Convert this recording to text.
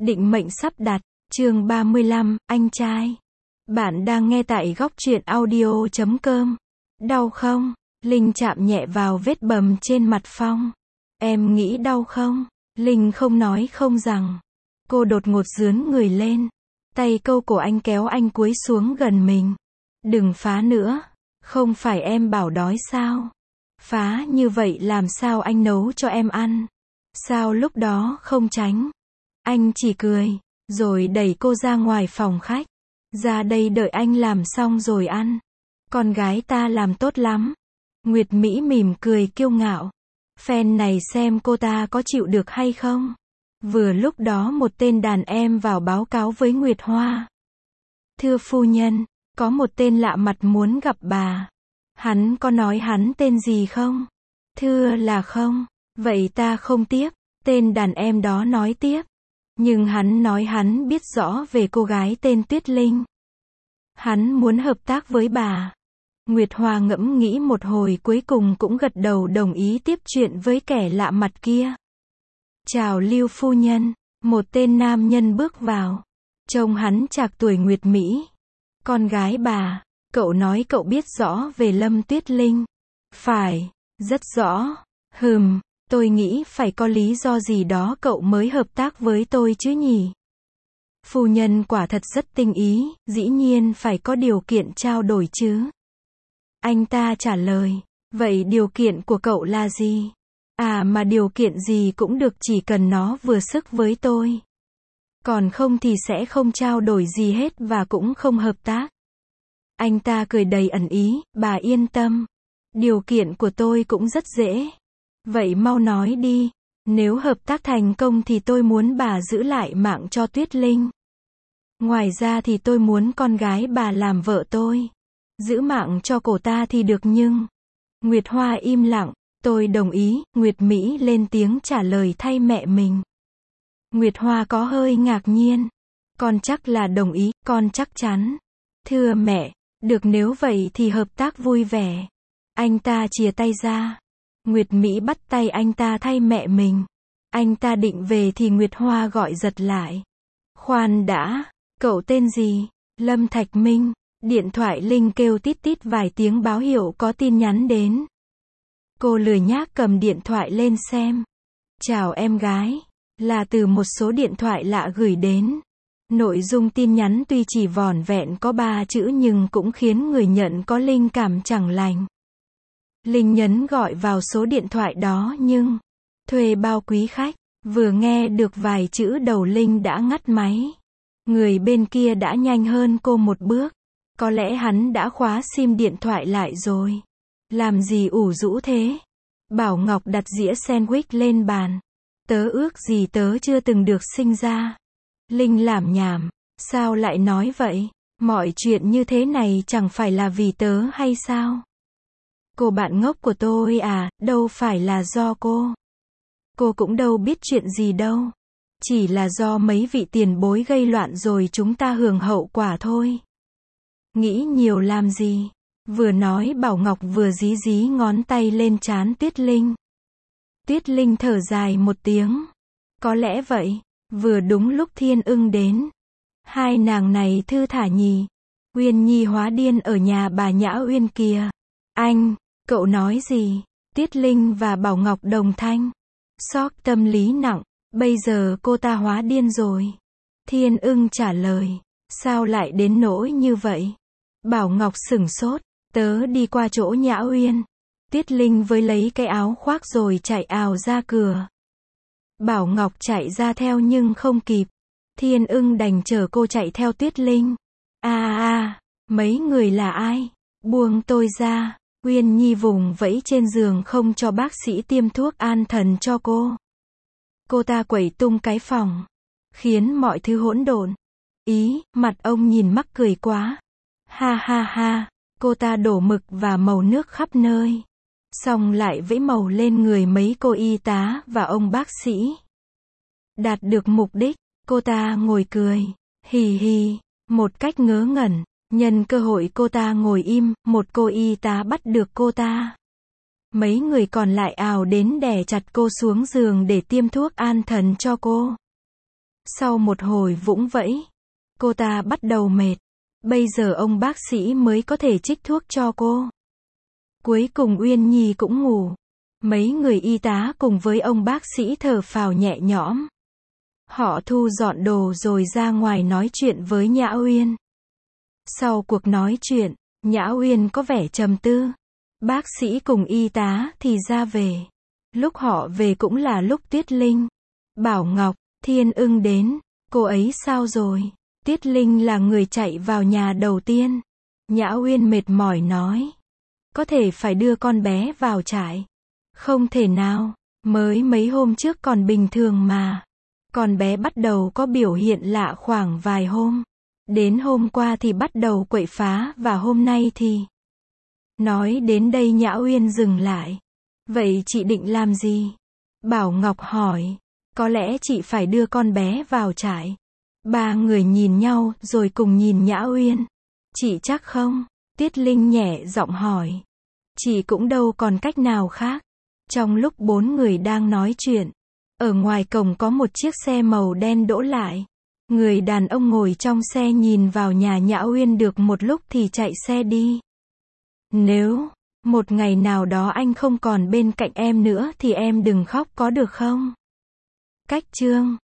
Định mệnh sắp đặt, chương 35, anh trai. Bạn đang nghe tại góc truyện audio.com. Đau không? Linh chạm nhẹ vào vết bầm trên mặt Phong. Em nghĩ đau không? Linh không nói không rằng. Cô đột ngột dướn người lên. Tay câu cổ anh kéo anh cúi xuống gần mình. Đừng phá nữa. Không phải em bảo đói sao? Phá như vậy làm sao anh nấu cho em ăn? Sao lúc đó không tránh? Anh chỉ cười, rồi đẩy cô ra ngoài phòng khách. Ra đây đợi anh làm xong rồi ăn. Con gái ta làm tốt lắm. Nguyệt Mỹ mỉm cười kiêu ngạo. Phen này xem cô ta có chịu được hay không. Vừa lúc đó một tên đàn em vào báo cáo với Nguyệt Hoa. Thưa phu nhân, có một tên lạ mặt muốn gặp bà. Hắn có nói hắn tên gì không? Thưa là không. Vậy ta không tiếp. Tên đàn em đó nói tiếp. Nhưng hắn nói hắn biết rõ về cô gái tên Tuyết Linh. Hắn muốn hợp tác với bà. Nguyệt Hoa ngẫm nghĩ một hồi cuối cùng cũng gật đầu đồng ý tiếp chuyện với kẻ lạ mặt kia. Chào Lưu phu nhân. Một tên nam nhân bước vào. Trông hắn trạc tuổi Nguyệt Mỹ. Con gái bà, cậu nói cậu biết rõ về Lâm Tuyết Linh. Phải, rất rõ. Tôi nghĩ phải có lý do gì đó cậu mới hợp tác với tôi chứ nhỉ? Phu nhân quả thật rất tinh ý, dĩ nhiên phải có điều kiện trao đổi chứ. Anh ta trả lời, vậy điều kiện của cậu là gì? À mà điều kiện gì cũng được chỉ cần nó vừa sức với tôi. Còn không thì sẽ không trao đổi gì hết và cũng không hợp tác. Anh ta cười đầy ẩn ý, bà yên tâm. Điều kiện của tôi cũng rất dễ. Vậy mau nói đi, nếu hợp tác thành công thì tôi muốn bà giữ lại mạng cho Tuyết Linh. Ngoài ra thì tôi muốn con gái bà làm vợ tôi. Giữ mạng cho cổ ta thì được nhưng... Nguyệt Hoa im lặng, tôi đồng ý, Nguyệt Mỹ lên tiếng trả lời thay mẹ mình. Nguyệt Hoa có hơi ngạc nhiên. Con chắc là đồng ý, con chắc chắn. Thưa mẹ, được nếu vậy thì hợp tác vui vẻ. Anh ta chìa tay ra. Nguyệt Mỹ bắt tay anh ta thay mẹ mình. Anh ta định về thì Nguyệt Hoa gọi giật lại. Khoan đã, cậu tên gì? Lâm Thạch Minh. Điện thoại Linh kêu tít tít vài tiếng báo hiệu có tin nhắn đến. Cô lười nhác cầm điện thoại lên xem. Chào em gái. Là từ một số điện thoại lạ gửi đến. Nội dung tin nhắn tuy chỉ vỏn vẹn có 3 chữ nhưng cũng khiến người nhận có linh cảm chẳng lành. Linh nhấn gọi vào số điện thoại đó nhưng thuê bao quý khách. Vừa nghe được vài chữ đầu Linh đã ngắt máy. Người bên kia đã nhanh hơn cô một bước. Có lẽ hắn đã khóa sim điện thoại lại rồi. Làm gì ủ rũ thế? Bảo Ngọc đặt dĩa sandwich lên bàn. Tớ ước gì tớ chưa từng được sinh ra. Linh lảm nhảm. Sao lại nói vậy? Mọi chuyện như thế này chẳng phải là vì tớ hay sao? Cô bạn ngốc của tôi à, đâu phải là do cô. Cô cũng đâu biết chuyện gì đâu. Chỉ là do mấy vị tiền bối gây loạn rồi chúng ta hưởng hậu quả thôi. Nghĩ nhiều làm gì? Vừa nói Bảo Ngọc vừa dí dí ngón tay lên trán Tuyết Linh. Tuyết Linh thở dài một tiếng. Có lẽ vậy. Vừa đúng lúc Thiên Ưng đến. Hai nàng này thư thả nhỉ. Uyên Nhi hóa điên ở nhà bà Nhã Uyên kìa. Anh, cậu nói gì? Tuyết Linh và Bảo Ngọc đồng thanh. Sốc tâm lý nặng. Bây giờ cô ta hóa điên rồi. Thiên Ưng trả lời. Sao lại đến nỗi như vậy? Bảo Ngọc sửng sốt. Tớ đi qua chỗ Nhã Uyên. Tuyết Linh với lấy cái áo khoác rồi chạy ào ra cửa. Bảo Ngọc chạy ra theo nhưng không kịp. Thiên Ưng đành chở cô chạy theo Tuyết Linh. Mấy người là ai? Buông tôi ra. Uyên Nhi vùng vẫy trên giường không cho bác sĩ tiêm thuốc an thần cho cô. Cô ta quẩy tung cái phòng. Khiến mọi thứ hỗn độn. Mặt ông nhìn mắc cười quá. Ha ha ha. Cô ta đổ mực và màu nước khắp nơi. Xong lại vẫy màu lên người mấy cô y tá và ông bác sĩ. Đạt được mục đích, cô ta ngồi cười. Hì hì. Một cách ngớ ngẩn. Nhân cơ hội cô ta ngồi im, một cô y tá bắt được cô ta. Mấy người còn lại ào đến đè chặt cô xuống giường để tiêm thuốc an thần cho cô. Sau một hồi vũng vẫy, cô ta bắt đầu mệt. Bây giờ ông bác sĩ mới có thể trích thuốc cho cô. Cuối cùng Uyên Nhi cũng ngủ. Mấy người y tá cùng với ông bác sĩ thở phào nhẹ nhõm. Họ thu dọn đồ rồi ra ngoài nói chuyện với Nhã Uyên. Sau cuộc nói chuyện, Nhã Uyên có vẻ trầm tư. Bác sĩ cùng y tá thì ra về. Lúc họ về cũng là lúc Tiết Linh, Bảo Ngọc, Thiên Ưng đến. Cô ấy sao rồi? Tiết Linh là người chạy vào nhà đầu tiên. Nhã Uyên mệt mỏi nói. Có thể phải đưa con bé vào trại. Không thể nào, mới mấy hôm trước còn bình thường mà. Con bé bắt đầu có biểu hiện lạ khoảng vài hôm. Đến hôm qua thì bắt đầu quậy phá và hôm nay thì... Nói đến đây Nhã Uyên dừng lại. Vậy chị định làm gì? Bảo Ngọc hỏi. Có lẽ chị phải đưa con bé vào trại. Ba người nhìn nhau rồi cùng nhìn Nhã Uyên. Chị chắc không? Tiết Linh nhẹ giọng hỏi. Chị cũng đâu còn cách nào khác. Trong lúc bốn người đang nói chuyện, ở ngoài cổng có một chiếc xe màu đen đỗ lại. Người đàn ông ngồi trong xe nhìn vào nhà Nhã Uyên được một lúc thì chạy xe đi. Nếu một ngày nào đó anh không còn bên cạnh em nữa thì em đừng khóc có được không? Cách chương